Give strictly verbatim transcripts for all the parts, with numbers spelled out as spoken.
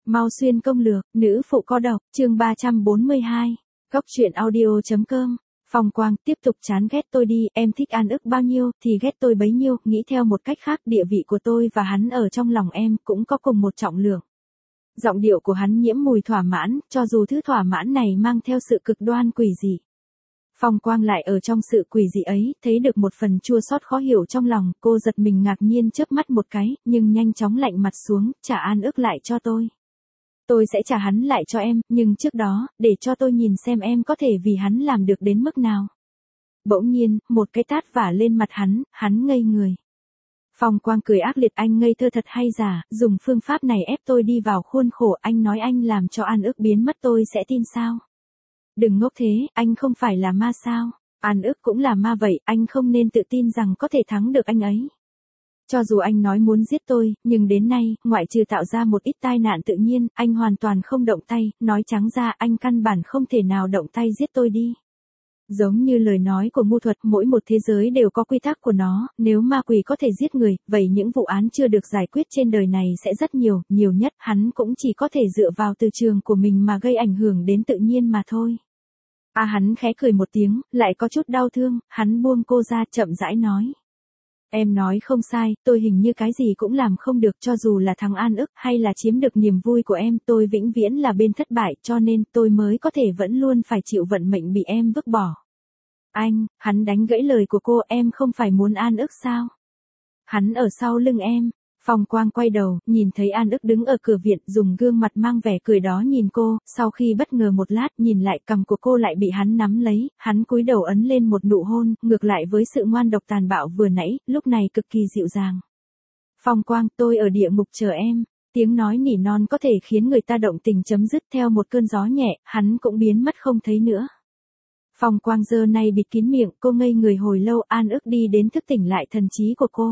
Mau xuyên công lược, nữ phụ có độc, chương ba trăm bốn mươi hai. Góc truyện audio.com. Phong Quang tiếp tục chán ghét tôi đi, em thích An ức bao nhiêu thì ghét tôi bấy nhiêu, nghĩ theo một cách khác địa vị của tôi và hắn ở trong lòng em cũng có cùng một trọng lượng. Giọng điệu của hắn nhiễm mùi thỏa mãn, cho dù thứ thỏa mãn này mang theo sự cực đoan quỷ dị. Phong Quang lại ở trong sự quỷ dị ấy, thấy được một phần chua xót khó hiểu trong lòng, cô giật mình ngạc nhiên chớp mắt một cái, nhưng nhanh chóng lạnh mặt xuống, trả An ức lại cho tôi. Tôi sẽ trả hắn lại cho em, nhưng trước đó, để cho tôi nhìn xem em có thể vì hắn làm được đến mức nào. Bỗng nhiên, một cái tát vả lên mặt hắn, hắn ngây người. Phong Quang cười ác liệt, anh ngây thơ thật hay giả, dùng phương pháp này ép tôi đi vào khuôn khổ, anh nói anh làm cho An ức biến mất tôi sẽ tin sao? Đừng ngốc thế, anh không phải là ma sao? An ức cũng là ma vậy, anh không nên tự tin rằng có thể thắng được anh ấy. Cho dù anh nói muốn giết tôi, nhưng đến nay, ngoại trừ tạo ra một ít tai nạn tự nhiên, anh hoàn toàn không động tay, nói trắng ra anh căn bản không thể nào động tay giết tôi đi. Giống như lời nói của ngu thuật, mỗi một thế giới đều có quy tắc của nó, nếu ma quỷ có thể giết người, vậy những vụ án chưa được giải quyết trên đời này sẽ rất nhiều, nhiều nhất hắn cũng chỉ có thể dựa vào từ trường của mình mà gây ảnh hưởng đến tự nhiên mà thôi. À hắn khẽ cười một tiếng, lại có chút đau thương, hắn buông cô ra chậm rãi nói. Em nói không sai, tôi hình như cái gì cũng làm không được, cho dù là thắng An ức hay là chiếm được niềm vui của em, tôi vĩnh viễn là bên thất bại, cho nên tôi mới có thể vẫn luôn phải chịu vận mệnh bị em vứt bỏ. Anh, hắn đánh gãy lời của cô, em không phải muốn An ức sao? Hắn ở sau lưng em. Phong Quang quay đầu, nhìn thấy An ức đứng ở cửa viện, dùng gương mặt mang vẻ cười đó nhìn cô, sau khi bất ngờ một lát, nhìn lại cằm của cô lại bị hắn nắm lấy, hắn cúi đầu ấn lên một nụ hôn, ngược lại với sự ngoan độc tàn bạo vừa nãy, lúc này cực kỳ dịu dàng. Phong Quang, tôi ở địa ngục chờ em. Tiếng nói nỉ non có thể khiến người ta động tình chấm dứt, theo một cơn gió nhẹ, hắn cũng biến mất không thấy nữa. Phong Quang giơ nay bịt kín miệng, cô ngây người hồi lâu, An ức đi đến thức tỉnh lại thần trí của cô.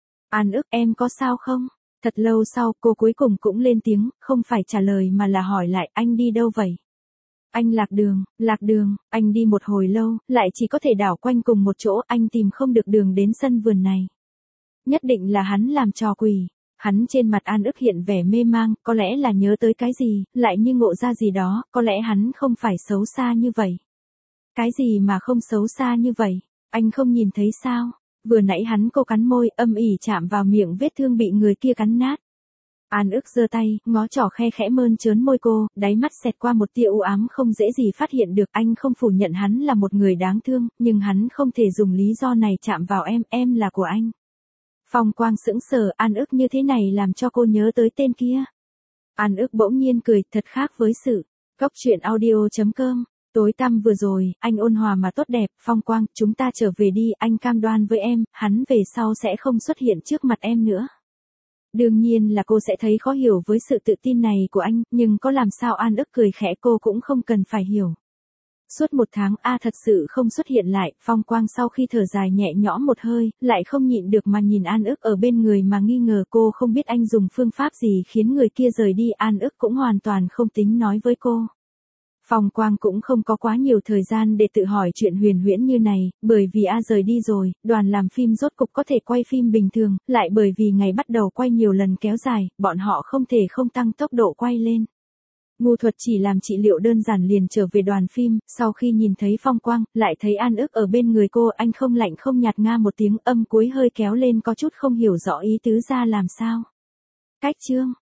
An ức, em có sao không? Thật lâu sau, cô cuối cùng cũng lên tiếng, không phải trả lời mà là hỏi lại, anh đi đâu vậy? Anh lạc đường, lạc đường, anh đi một hồi lâu, lại chỉ có thể đảo quanh cùng một chỗ, anh tìm không được đường đến sân vườn này. Nhất định là hắn làm trò quỷ. Hắn trên mặt An ức hiện vẻ mê mang, có lẽ là nhớ tới cái gì, lại như ngộ ra gì đó, có lẽ hắn không phải xấu xa như vậy. Cái gì mà không xấu xa như vậy? Anh không nhìn thấy sao? Vừa nãy hắn cô cắn môi, âm ỉ chạm vào miệng vết thương bị người kia cắn nát. An ức giơ tay, ngó trỏ khe khẽ mơn trớn môi cô, đáy mắt xẹt qua một tia u ám không dễ gì phát hiện được. Anh không phủ nhận hắn là một người đáng thương, nhưng hắn không thể dùng lý do này chạm vào em, em là của anh. Phong Quang sững sờ, An ức như thế này làm cho cô nhớ tới tên kia. An ức bỗng nhiên cười, thật khác với sự. Góc truyện audio.com. Tối tăm vừa rồi, anh ôn hòa mà tốt đẹp, Phong Quang, chúng ta trở về đi, anh cam đoan với em, hắn về sau sẽ không xuất hiện trước mặt em nữa. Đương nhiên là cô sẽ thấy khó hiểu với sự tự tin này của anh, nhưng có làm sao An ức cười khẽ, cô cũng không cần phải hiểu. Suốt một tháng A thật sự không xuất hiện lại, Phong Quang sau khi thở dài nhẹ nhõm một hơi, lại không nhịn được mà nhìn An ức ở bên người mà nghi ngờ, cô không biết anh dùng phương pháp gì khiến người kia rời đi, An ức cũng hoàn toàn không tính nói với cô. Phong Quang cũng không có quá nhiều thời gian để tự hỏi chuyện huyền huyễn như này, bởi vì A rời đi rồi, đoàn làm phim rốt cục có thể quay phim bình thường, lại bởi vì ngày bắt đầu quay nhiều lần kéo dài, bọn họ không thể không tăng tốc độ quay lên. Ngu thuật chỉ làm trị liệu đơn giản liền trở về đoàn phim, sau khi nhìn thấy Phong Quang, lại thấy An ức ở bên người cô, anh không lạnh không nhạt nga một tiếng, âm cuối hơi kéo lên có chút không hiểu rõ ý tứ ra làm sao. Cách chương.